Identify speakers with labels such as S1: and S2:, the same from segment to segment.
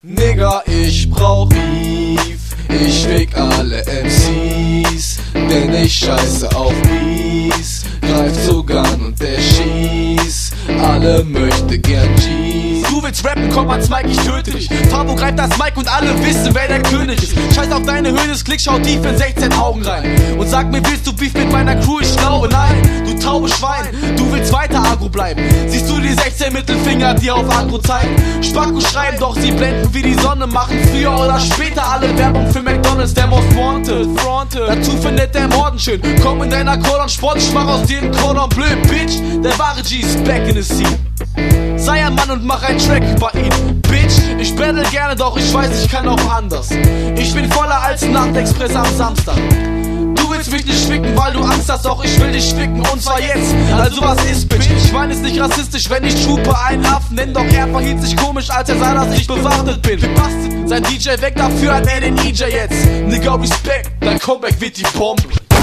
S1: Nigga, ich brauch Beef, ich fick alle MCs, denn ich scheiße auf Peace. Greift zu Gun und der schießt, alle möchte gern G's.
S2: Du willst rappen, komm ans Mic, ich töte dich. Fabo greift das Mic und alle wissen, wer der König ist. Scheiß auf deine Höhe des Klicks, schau tief in 16 Augen rein und sag mir, willst du Beef mit meiner Crew? Ich glaube, nein, du taube Schwein, du willst weiter agro bleiben. Siehst du die 16 Mittelfinger, die auf agro zeigen? Spacko schreiben, doch sie blenden wie die Sonne, machen früher oder später alle Werbung für McDonalds, der Most Wanted. Dazu findet der Morden schön, komm in deiner Cordon Sport, ich mach aus dir einen Cordon Bleu, Bitch. Der wahre G ist back in the scene. Sei ein Mann und mach einen Track über ihn, Bitch. Ich battle gerne, doch ich weiß, ich kann auch anders. Ich bin voller als Nachtexpress am Samstag. Du willst mich nicht ficken, weil du Angst hast, doch ich will dich ficken und zwar jetzt. Also was ist, Bitch? Ich meine es nicht rassistisch, wenn ich Trooper einen Affen nenn, doch er verhielt sich komisch, als er sah, dass ich bewaffnet bin. Sein DJ weg, dafür hat er den EJ jetzt. Nigga, Respekt, dein Comeback wird die Bombe.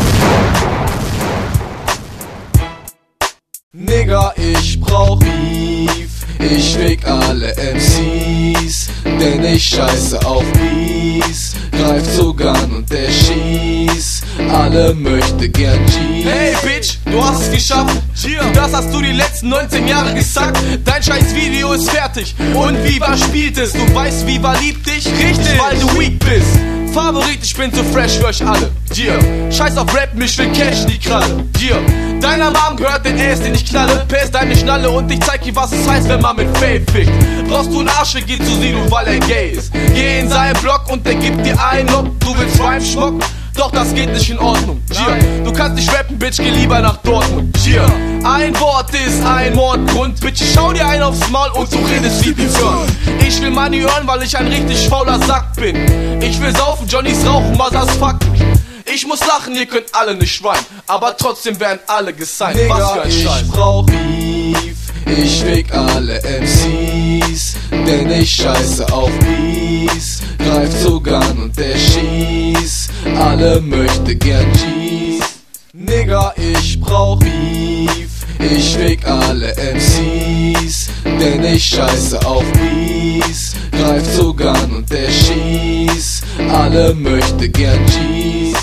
S1: Nigga, ich brauch Beef, ich fick alle MCs, denn ich scheiße auf Peace. Greift zu Gun und der schießt, alle möchte gern G's.
S2: Hey Bitch, du hast es geschafft. Das hast du die letzten 19 Jahre gesagt. Dein scheiß Video ist fertig und Viva spielt es. Du weißt, Viva liebt dich, richtig, weil du weak bist. Favorit, ich bin so fresh für euch alle. Scheiß auf Rap, mich will Cash in die Kralle. Deiner Mom gehört den Ass, den ich knalle. Pass deine Schnalle und ich zeig dir, was es heißt, wenn man mit Fame fickt. Brauchst du einen Arsch, geh zu Sino, weil er gay ist. Geh in seinen Block und der gibt dir einen Lock. Du willst Rhyme-Schmuck? Doch das geht nicht in Ordnung. Du kannst nicht rappen, Bitch, geh lieber nach Dortmund. Ein Wort ist ein Mordgrund. Bitch, ich schau dir einen aufs Maul und du redest wie Björn. Ich will Money hören, weil ich ein richtig fauler Sack bin. Ich will saufen, Johnnies rauchen, Masas fucken. Ich muss lachen, ihr könnt alle nicht schreien, aber trotzdem werden alle gesigned.
S1: Nigga,
S2: was für ein Scheiß.
S1: Ich brauch Beef, ich fick alle MCs, denn ich scheiße auf Peace. Greift zu Gun und der schießt, alle möchte gern G's. Nigga, ich brauch Beef, ich fick alle MCs, denn ich scheiße auf Peace. Greift zu Gun und der schießt, alle möchte gern G's.